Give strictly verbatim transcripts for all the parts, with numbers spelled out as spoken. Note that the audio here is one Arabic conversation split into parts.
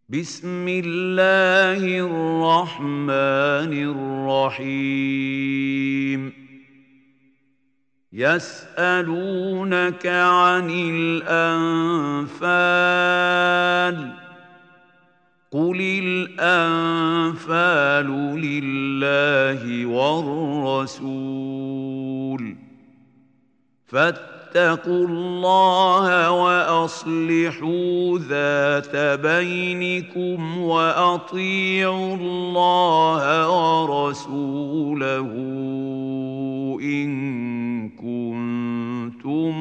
بسم الله الرحمن الرحيم يسألونك عن الأنفال قل الأنفال لله والرسول فاتقوا الله وأصلحوا ذات بينكم وأطيعوا الله ورسوله إن كنتم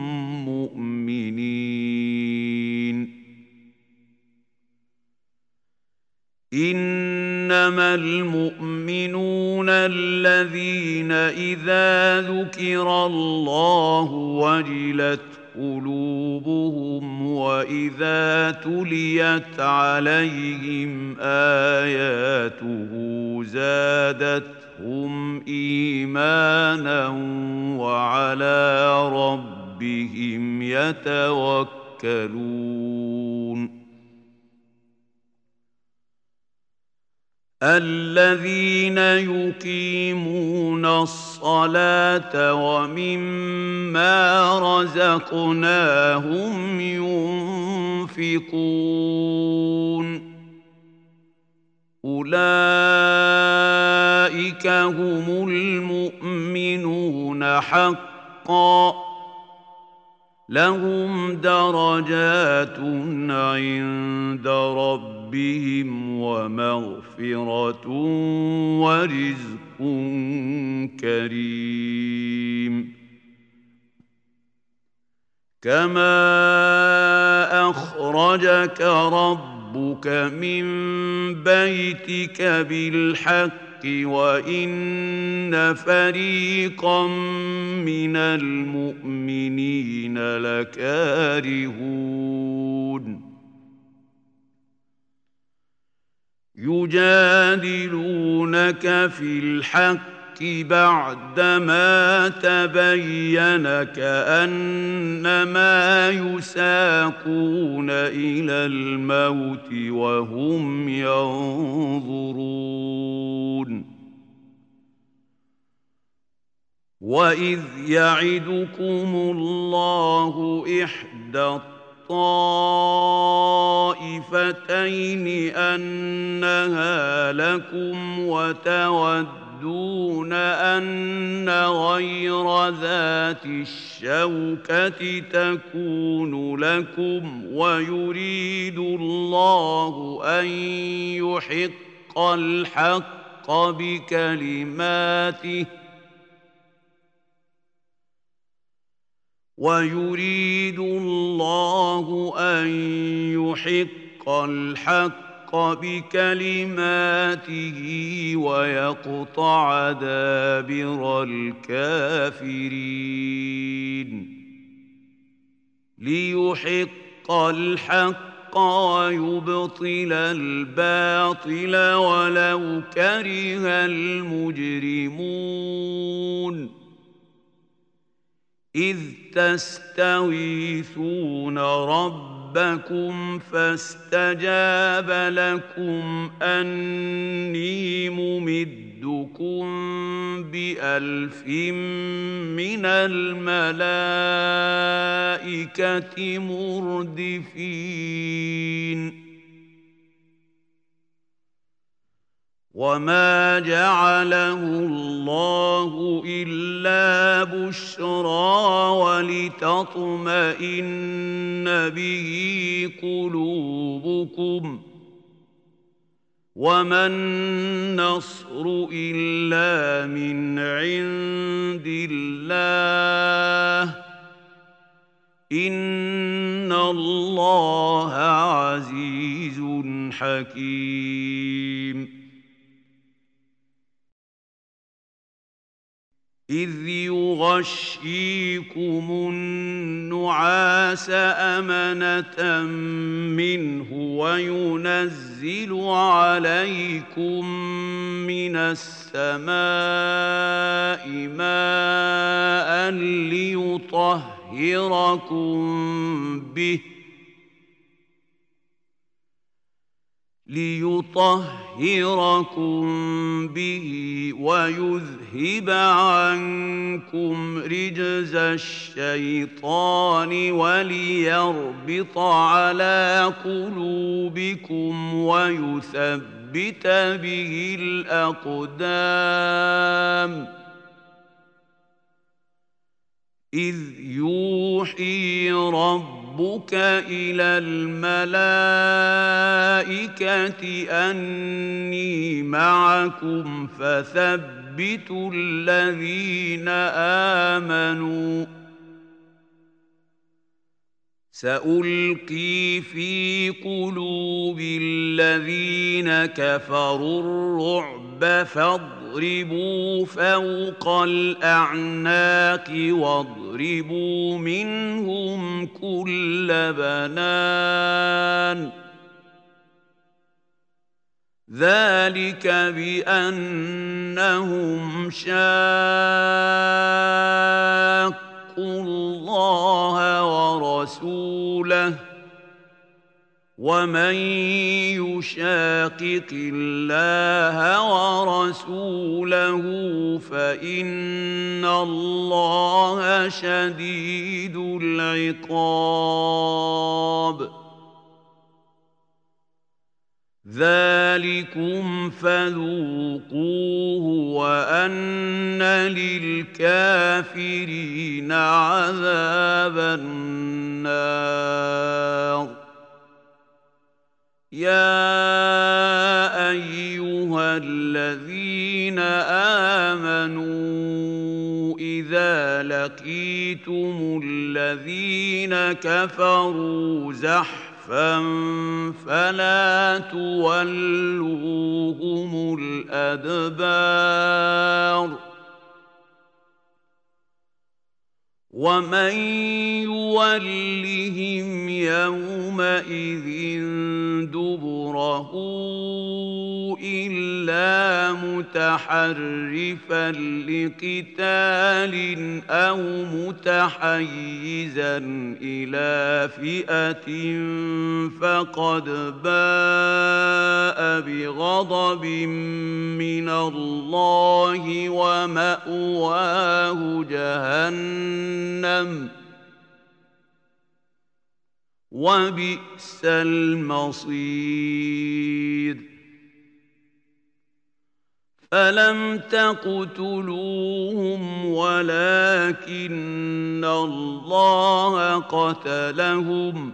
مؤمنين إنما المؤمنون الذين إذا ذكر الله وجلت قلوبهم وإذا تليت عليهم آياته زادتهم إيمانا وعلى ربهم يتوكلون الذين يقيمون الصلاة ومما رزقناهم ينفقون أولئك هم المؤمنون حقا لهم درجات عند ربهم ومغفرة ورزق كريم كما أخرجك ربك من بيتك بالحق وإن فريقا من المؤمنين لكارهون يجادلونك في الحق بعدما تبين كأنما يساقون إلى الموت وهم ينظرون وإذ يعدكم الله إحدى الطائفتين أنها لكم وتودون أن غير ذات الشوكة تكون لكم ويريد الله أن يحق الحق بكلماته ويريد الله أن يحق الحق بكلماته ويقطع دابر الكافرين ليحق الحق ويبطل الباطل ولو كره المجرمون إذ تستغيثون ربكم فاستجاب لكم أني ممدكم بألف من الملائكة مردفين وما جعله الله إلا بشرى ولتطمئن به قلوبكم وما النصر إلا من عند الله إن الله عزيز حكيم إذ يغشيكم النعاس أمنة منه وينزل عليكم من السماء ماء ليطهركم به ليطهركم به ويذهب عنكم رجز الشيطان وليربط على قلوبكم ويثبت به الأقدام إذ يوحي ربك إلى الملائكة أني معكم فثبتوا الذين آمنوا سألقي في قلوب الذين كفروا الرعب فاضربوا فوق الأعناق واضربوا منهم كل بنان ذلك بأنهم شاقوا الله ورسوله ومن يشاقق الله ورسوله فإن الله شديد العقاب ذلكم فذوقوه وأن للكافرين عذاب النار يا أيها الذين آمنوا إذا لقيتم الذين كفروا زحفا فلا تولوهم الأدبار ومن يولهم يومئذ دبره إلا متحرفا لقتال أو متحيزا إلى فئة فقد باء بغضب من الله ومأواه جهنم وبئس المصير فلم تقتلوهم ولكن الله قتلهم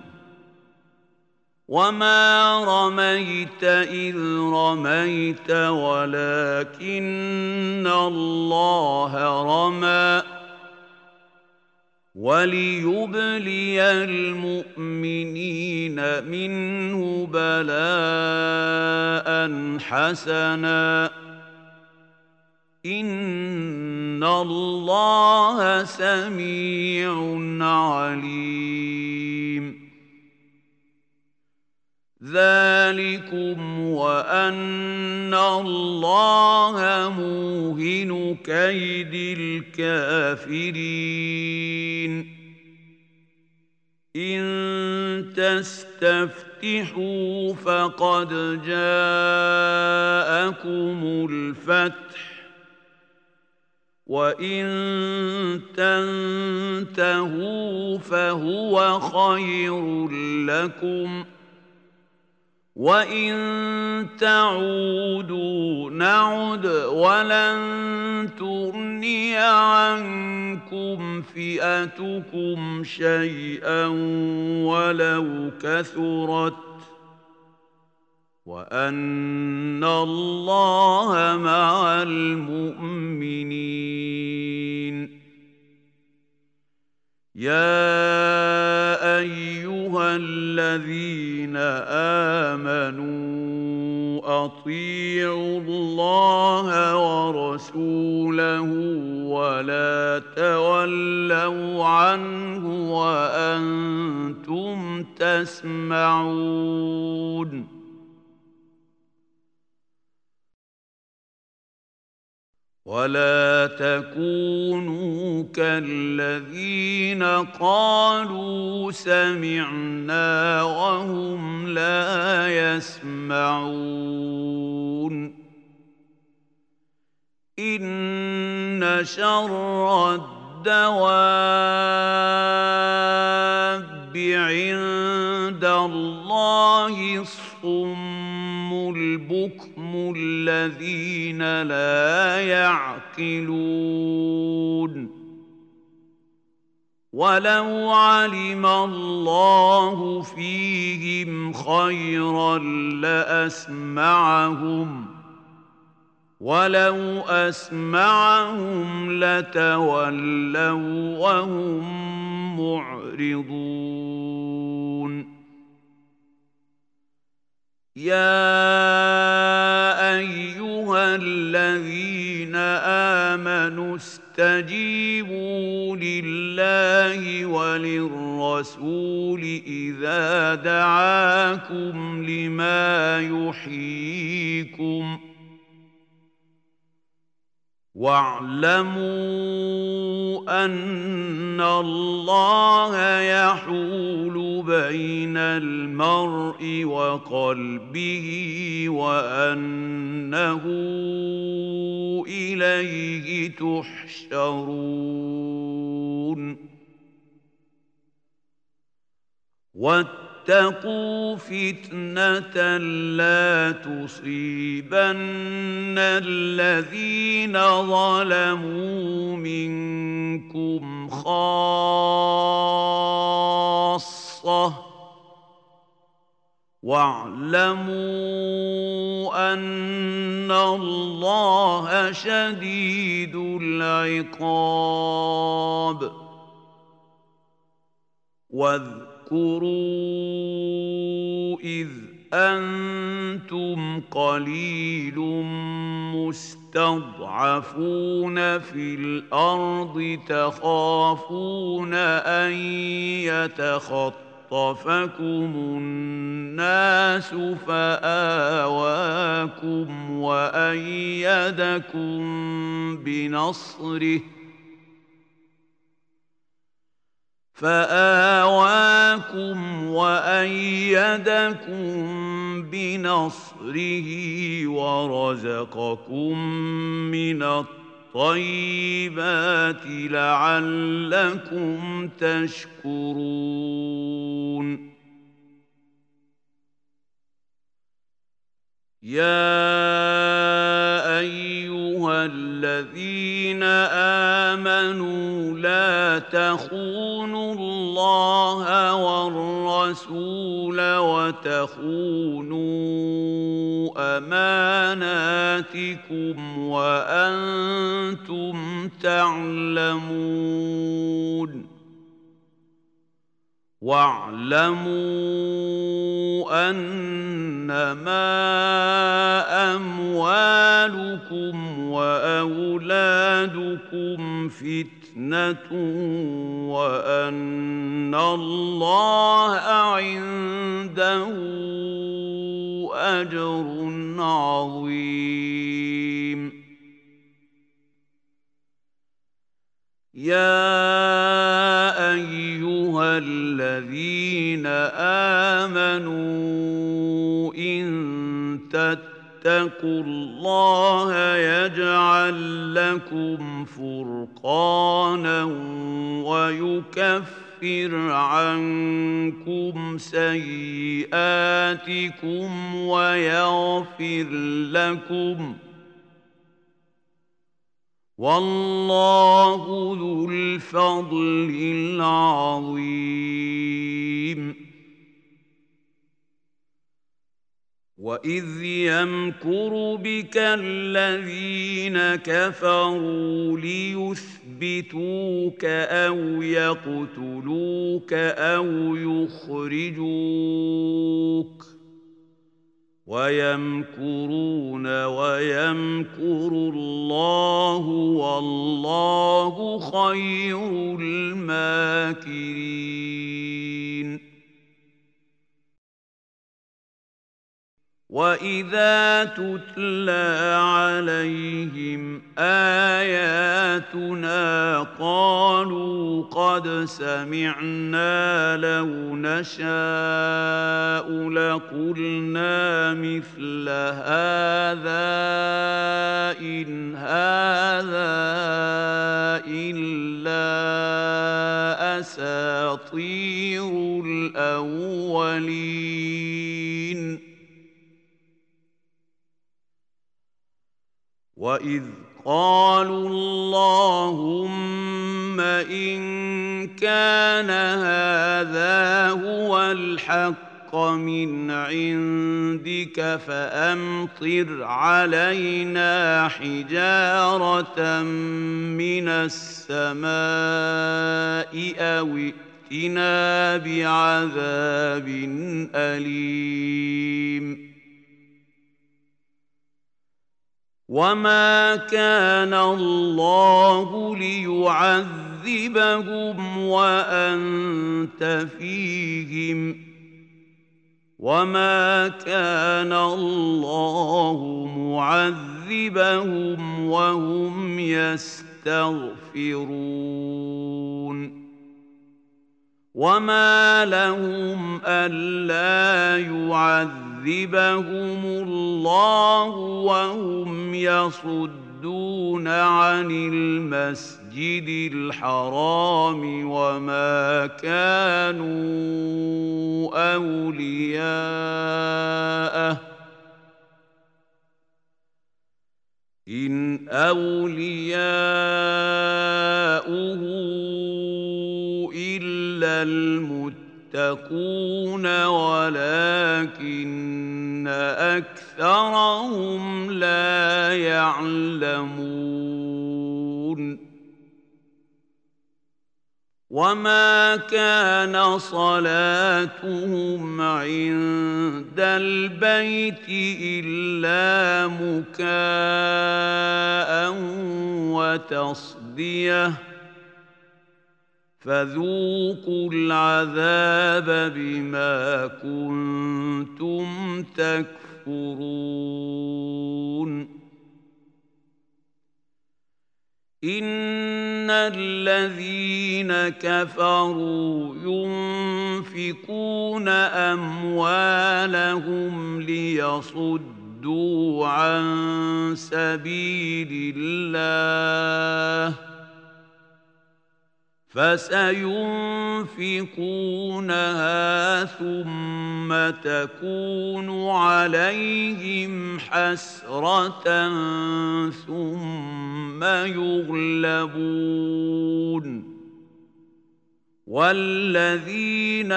وما رميت إذ رميت ولكن الله رمى وليبلي المؤمنين منه بلاء حسنا إن الله سميع عليم ذلكم وأن الله موهن كيد الكافرين إن تستفتحوا فقد جاءكم الفتح وإن تنتهوا فهو خير لكم وإن تعودوا نعد ولن تغني عنكم فئتكم شيئا ولو كثرت وأن الله مع المؤمنين يا أيها الذين آمنوا أطيعوا الله ورسوله ولا تولوا عنه وأنتم تسمعون ولا تكونوا كالذين قالوا سمعنا وهم لا يسمعون إن شر الدواب عند الله الصم البكم الذين لا يعقلون ولو علم الله فيهم خيرا لأسمعهم ولو أسمعهم لتولوا وهم معرضون يا أيها الذين آمنوا استجيبوا لله وللرسول إذا دعاكم لما يحييكم واعلموا أن الله يحول بين المرء وقلبه وأنه إليه تحشرون واتقوا فتنة لا تصيبن الذين ظلموا منكم خاصة واعلموا أن الله شديد العقاب واذكروا إذ أنتم قليل مستضعفون في الأرض تخافون أن يتخطفكم الناس فآواكم وأيدكم بنصره فآواكم وأيدكم بنصره ورزقكم من الطيبات لعلكم تشكرون يا أيها الذين آمنوا لا تخونوا الله والرسول وتخونوا أماناتكم وأنتم تعلمون واعلموا أنما أموالكم وأولادكم فتنة وأن الله عنده أجر عظيم يا أيها الذين آمنوا إن تتقوا الله يجعل لكم فرقانا ويكفر عنكم سيئاتكم ويغفر لكم والله ذو الفضل العظيم وإذ يمكر بك الذين كفروا ليثبتوك أو يقتلوك أو يخرجوك ويمكرون ويمكر الله والله خير الماكرين وإذا تتلى عليهم آياتنا قالوا قد سمعنا لو نشاء لقلنا مثل هذا إن هذا إلا أساطير الأولين وإذ قالوا اللهم إن كان هذا هو الحق من عندك فأمطر علينا حجارة من السماء أو ائتنا بعذاب أليم وما كان الله ليعذبهم وأنت فيهم وما كان الله معذبهم وهم يستغفرون وما لهم ألا يعذبهم الله وهم يصدون عن المسجد الحرام وما كانوا أولياءه إن أولياؤه إلا المتقون ولكن أكثرهم لا يعلمون وما كان صلاتهم عند البيت إلا مكاء وتصديه فذوقوا العذاب بما كنتم تكفرون إن الذين كفروا ينفقون أموالهم ليصدوا عن سبيل الله فسينفقونها ثم تكون عليهم حسرة ثم يغلبون والذين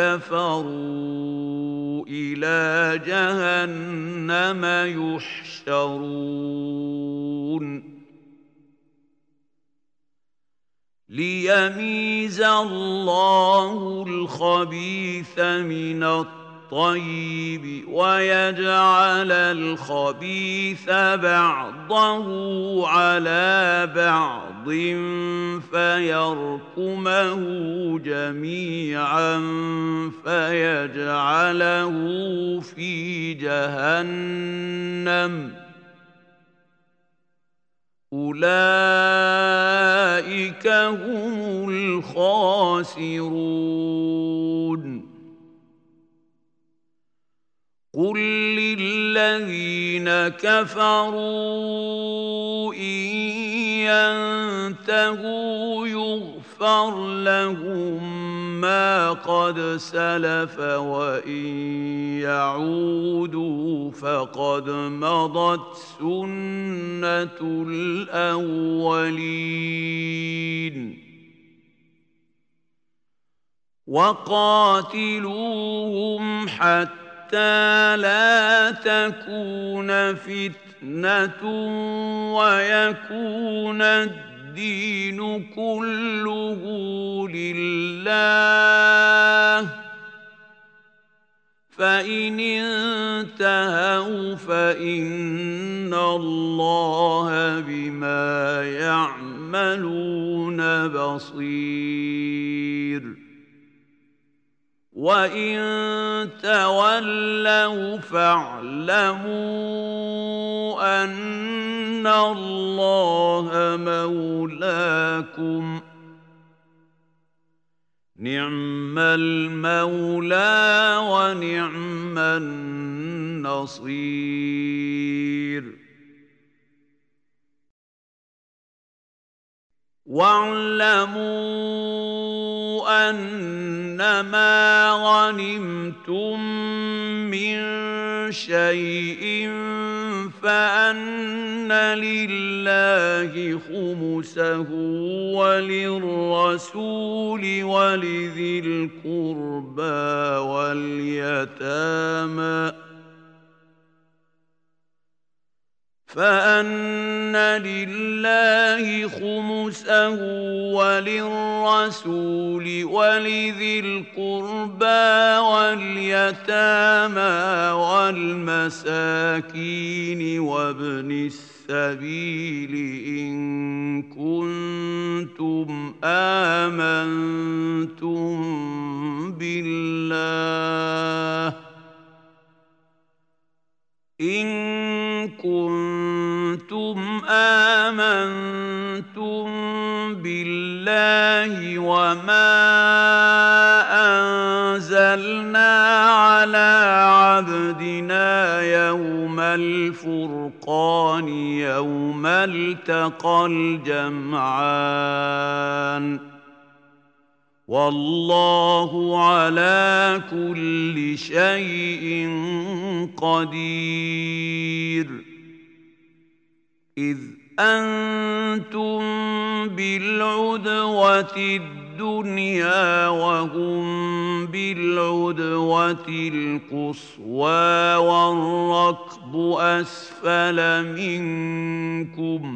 كفروا إلى جهنم يحشرون ليميز الله الخبيث من الطيب ويجعل الخبيث بعضه على بعض فيركمه جميعا فيجعله في جهنم أولئك هم الخاسرون قل للذين كفروا إن ينتهوا يغفر لهم ما قد سلف وإن يعودوا فقد مضت سنة الأولين وقاتلوهم حتى لا تكون فتنة ويكون الدين كله لله فإن انتهوا فإن الله بما يعملون بصير وإن تولوا فاعلموا أن الله مولاكم نعم المولى ونعم النصير واعلموا أنما غنمتم من شيء فأن لله خمسه وللرسول ولذي القربى واليتامى فأن لله خمسه وللرسول ولذي القربى واليتامى والمساكين وابن السبيل إن كنتم آمنتم بالله إن كنتم آمنتم بالله وما أنزلنا على عبدنا يوم الفرقان يوم التقى الجمعان والله على كل شيء قدير إذ أنتم بالعدوة الدنيا وهم بالعدوة القصوى والركب أسفل منكم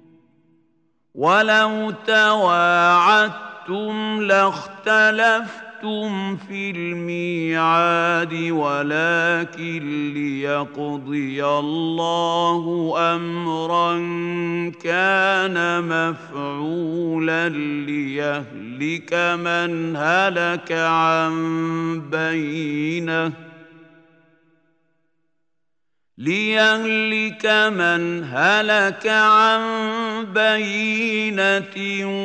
ولو تواعدتم لاختلفتم في الميعاد ولكن ليقضي الله أمرا كان مفعولا ليهلك من هلك عن بينه ليهلك من هلك عن بينة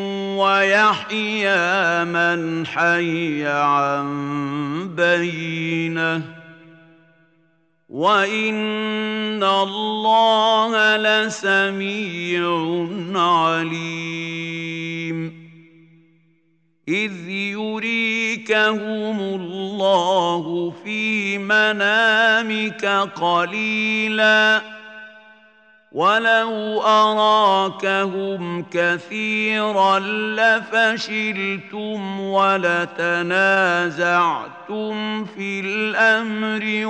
ويحيى من حي عن بينة وإن الله لسميع عليم إذ يريكهم الله في منامك قليلا ولو أراكهم كثيرا لفشلتم ولتنازعتم في الأمر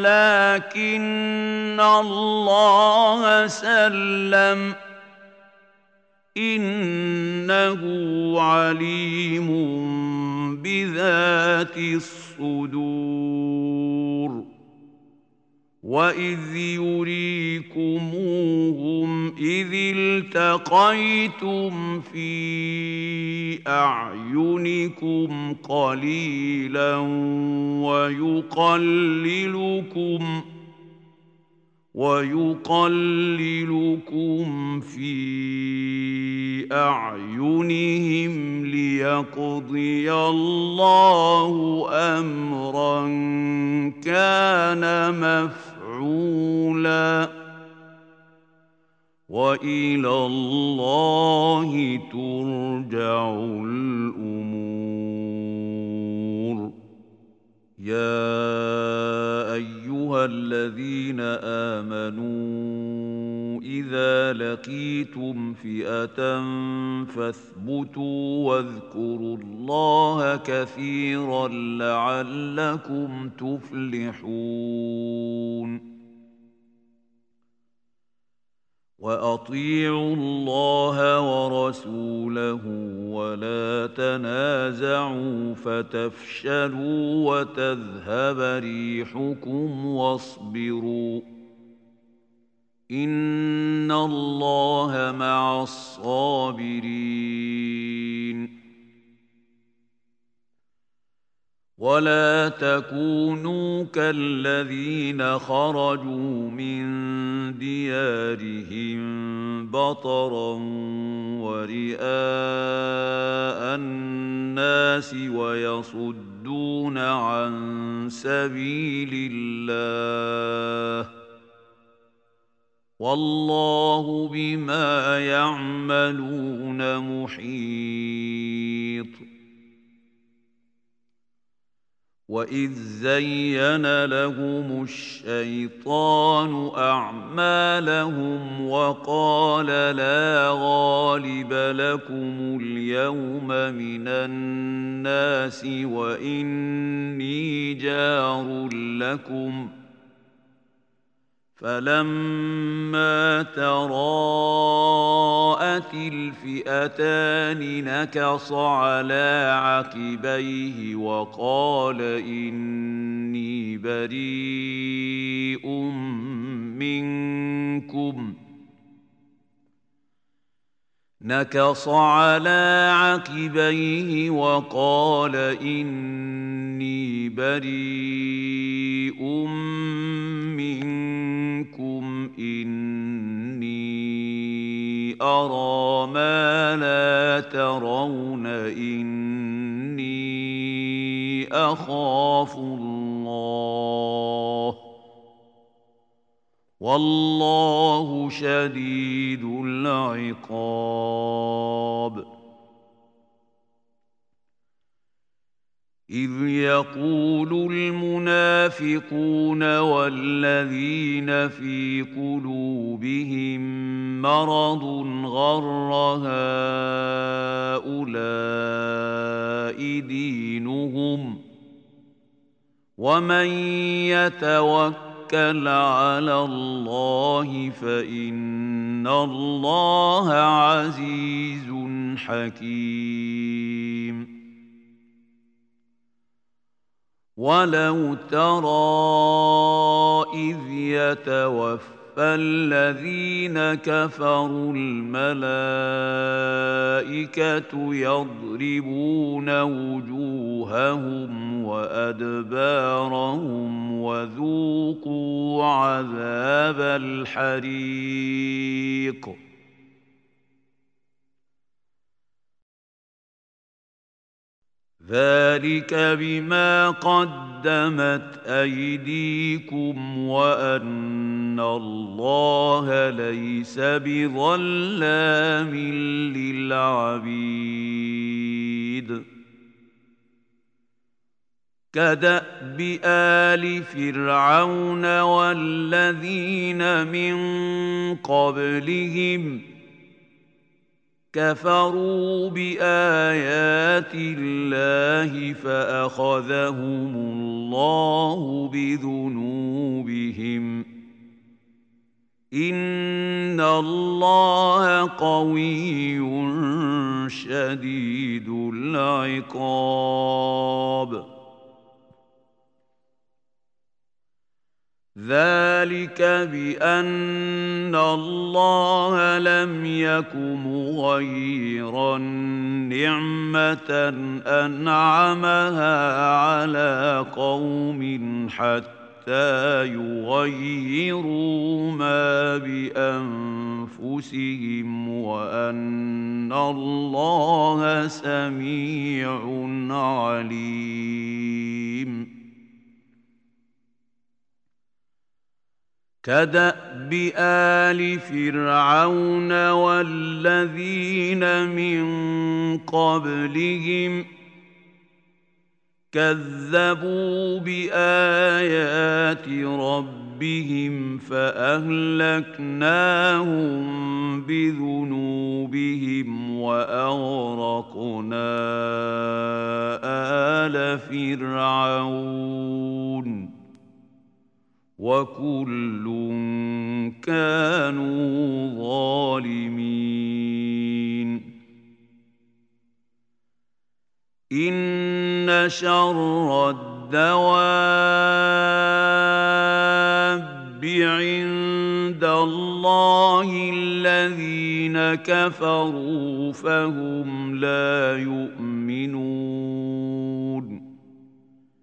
ولكن الله سلم إنه عليم بذات الصدور وإذ يريكموهم إذ التقيتم في أعينكم قليلا ويقللكم ويقللكم في أعينهم ليقضي الله أمرا كان مفعولا وإلى الله ترجع الأمور يا أيها الذين آمنوا إذا لقيتم فئة فاثبتوا واذكروا الله كثيرا لعلكم تفلحون وأطيعوا الله ورسوله ولا تنازعوا فتفشلوا وتذهب ريحكم واصبروا إن الله مع الصابرين ولا تكونوا كالذين خرجوا من ديارهم بطرا ورئاء الناس ويصدون عن سبيل الله والله بما يعملون محيط. وإذ زين لهم الشيطان أعمالهم وقال لا غالب لكم اليوم من الناس وإني جار لكم فلما تراءت الفئتان نكص على عقبيه وقال إني بريء منكم نكص على عقبيه وقال إني بريء منكم إني أرى ما لا ترون إني أخاف الله والله شديد العقاب. إذ يقول المنافقون والذين في قلوبهم مرض غر هؤلاء دينهم ومن يتوكل على الله فإن الله عزيز حكيم. ولو ترى إذ يتوفى الذين كفروا الملائكة يضربون وجوههم وأدبارهم وذوقوا عذاب الحريق ذلك بما قدمت أيديكم وأن الله ليس بظلام للعبيد. كدأب آل فرعون والذين من قبلهم كفروا بآيات الله فأخذهم الله بذنوبهم إن الله قوي شديد العقاب. ذلك بأن الله لم يك مغيرا نعمة أنعمها على قوم حتى يغيروا ما بأنفسهم وأن الله سميع عليم. كدأب آل فرعون والذين من قبلهم كذبوا بآيات ربهم فأهلكناهم بذنوبهم وأغرقنا آل فرعون وكل كانوا ظالمين. إن شر الدواب عند الله الذين كفروا فهم لا يؤمنون.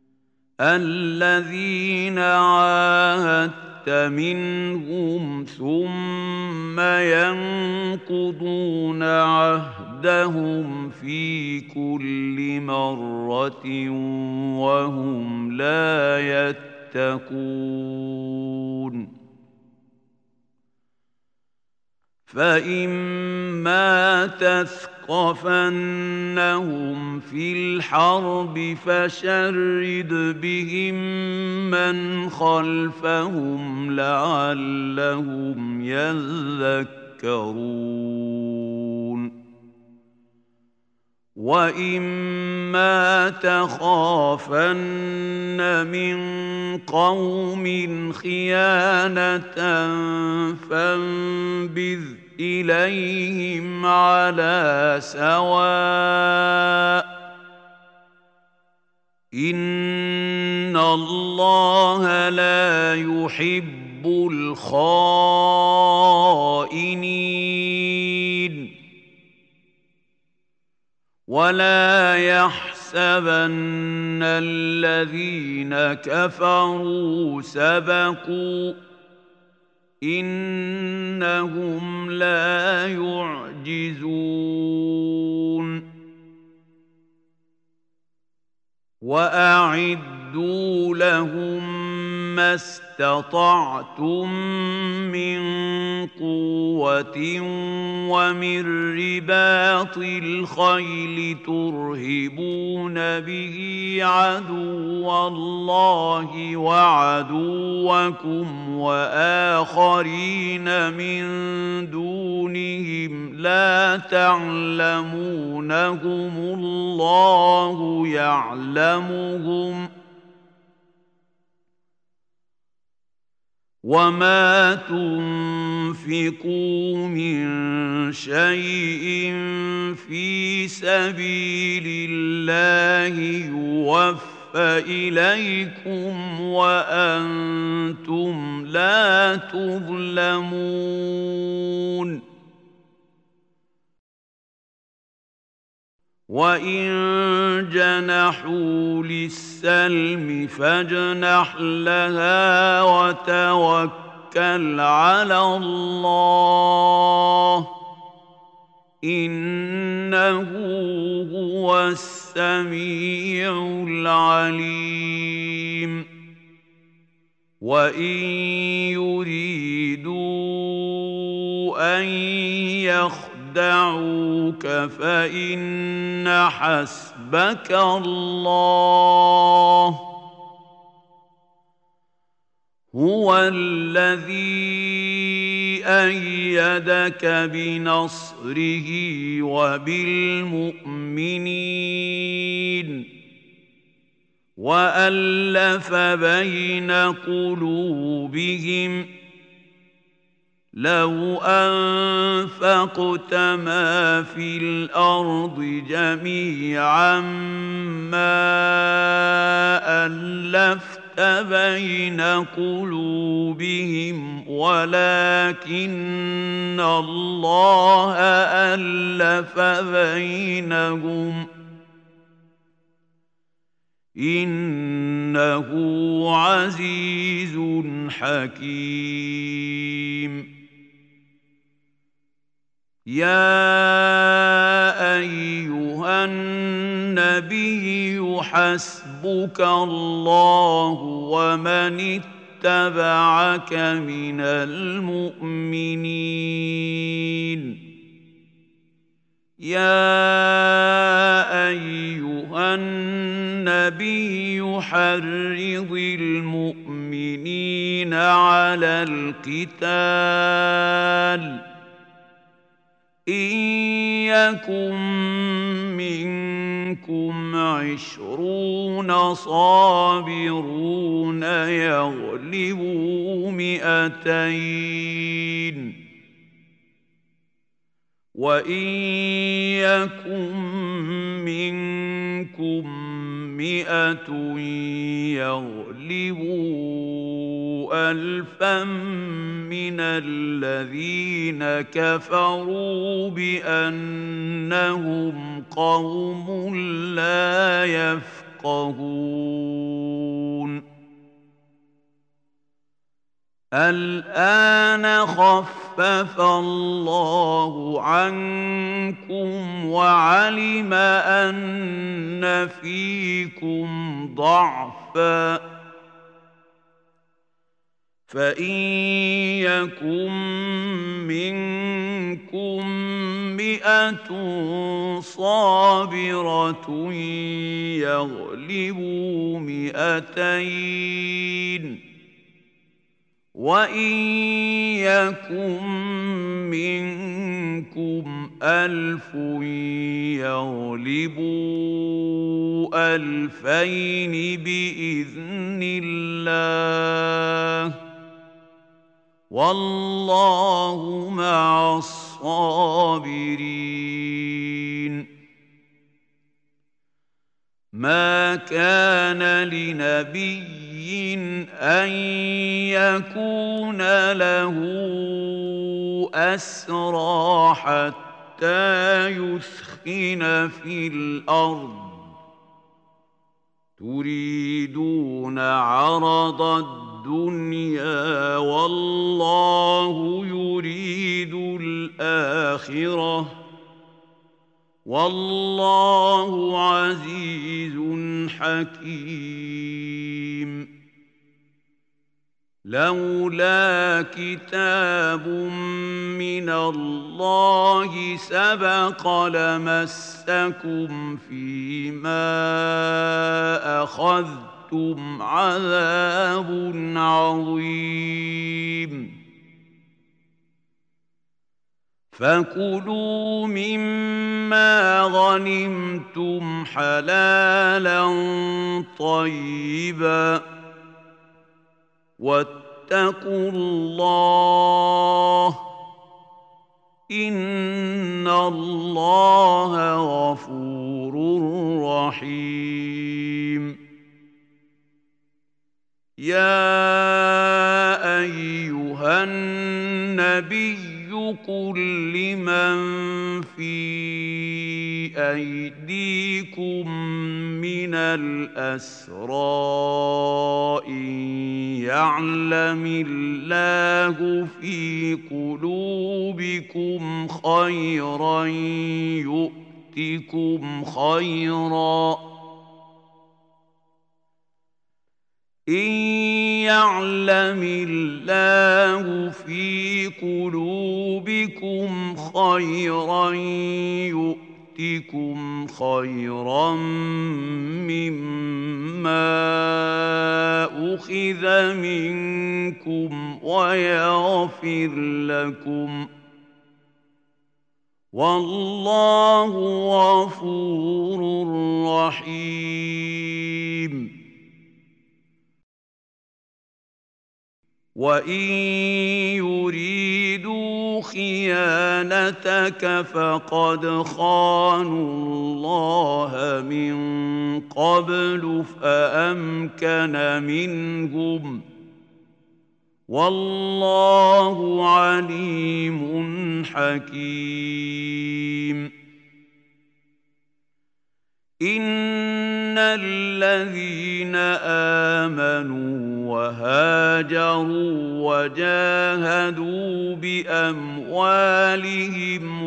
الذين عاهدت منهم ثم ينقضون عهدهم في كل مرة وهم لا يتقون فإما تثقفنهم في الحرب فشرد بهم من خلفهم لعلهم يذكرون وإما تخافن من قوم خيانة فانبذ إليهم على سواء إن الله لا يحب الخائنين ولا يحسبن الذين كفروا سبقوا إنهم لا يعجزون وأعدوا لهم ما استطعتم من قوة ومن رباط الخيل ترهبون به عدو الله وعدوكم وآخرين من دونهم لا تعلمونهم الله يعلمهم وما تنفقوا من شيء في سبيل الله يوفى إليكم وأنتم لا تظلمون وإن جنحوا للسلم فاجنح لها وتوكل على الله إنه هو السميع العليم وإن يريدوا أن يخرجوا دعوك فإن حسبك الله هو الذي أيدك بنصره وبالمؤمنين وألف بين قلوبهم لو أنفقت ما في الأرض جميعا ما ألفت بين قلوبهم ولكن الله ألف بينهم إنه عزيز حكيم يا أيها النبي حسبك الله ومن اتبعك من المؤمنين يا أيها النبي حرض المؤمنين على القتال إن يكن منكم عشرون صابرون يغلبوا مئتين وإن يكن منكم مئة يغلبوا ألفا من الذين كفروا بأنهم قوم لا يفقهون الآن خفف الله عنكم وعلم أن فيكم ضعفا فإن يكن منكم مئة صابرة يغلبوا مئتين وإن يكن منكم ألف يغلبوا ألفين بإذن الله والله مع الصابرين. ما كان لنبي أن يكون له أسرى حتى يثخن في الأرض تريدون عرض الدنيا والله يريد الآخرة والله عزيز حكيم. لولا كتاب من الله سبق لمسكم فيما أخذتم عذاب عظيم فكلوا مما غنمتم حلالا طيبا واتقوا الله إن الله غفور رحيم. يا أيها النبي قل لمن في أيديكم من الأسرى إن يعلم الله في قلوبكم خيرا يؤتكم خيرا إن يعلم الله في قلوبكم خيرا يؤتكم خيرا مما أخذ منكم ويغفر لكم والله غفور رحيم. وإن يريدوا خيانتك فقد خانوا الله من قبل فأمكن منهم والله عليم حكيم. إن الذين آمنوا وهاجروا وجاهدوا بأموالهم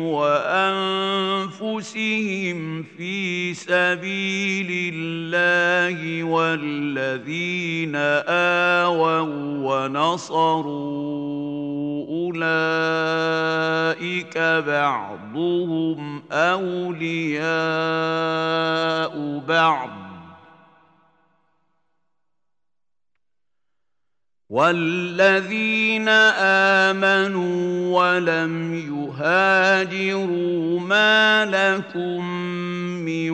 وأنفسهم في سبيل الله والذين آووا ونصروا أولئك بعضهم أولياء بعض والذين آمنوا ولم يهاجروا ما لكم من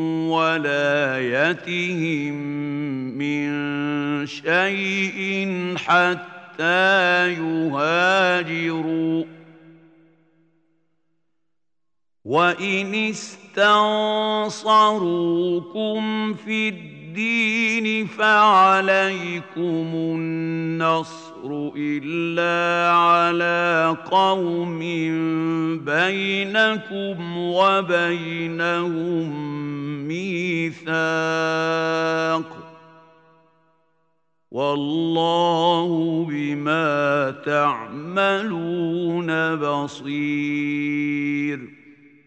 ولايتهم من شيء حتى يهاجروا وإن استنصروكم في الدين فعليكم النصر إلا على قوم بينكم وبينهم ميثاق والله بما تعملون بصير.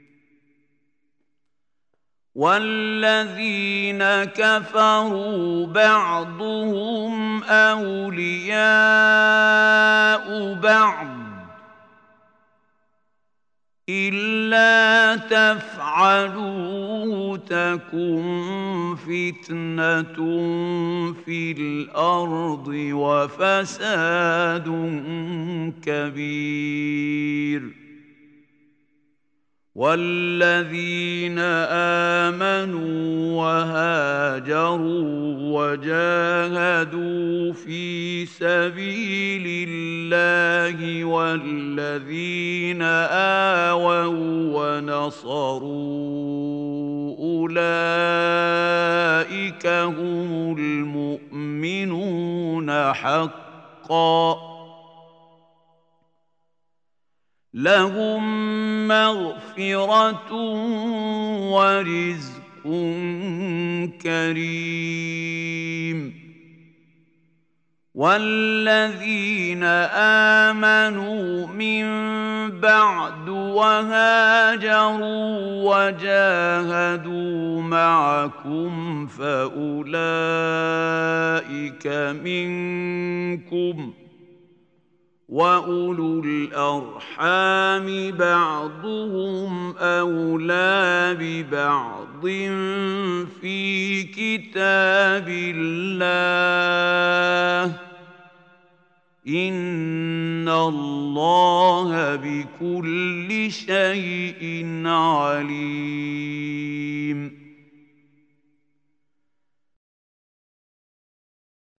والذين كفروا بعضهم أولياء بعض إلا تفعلوه تكن فتنة في الأرض وفساد كبير. والذين آمنوا وهاجروا وجاهدوا في سبيل الله والذين آووا ونصروا أولئك هم المؤمنون حقا لهم مغفرة ورزق كريم. والذين آمنوا من بعد وهاجروا وجاهدوا معكم فأولئك منكم وأولو الأرحام بعضهم أولى ببعض في كتاب الله إن الله بكل شيء عليم.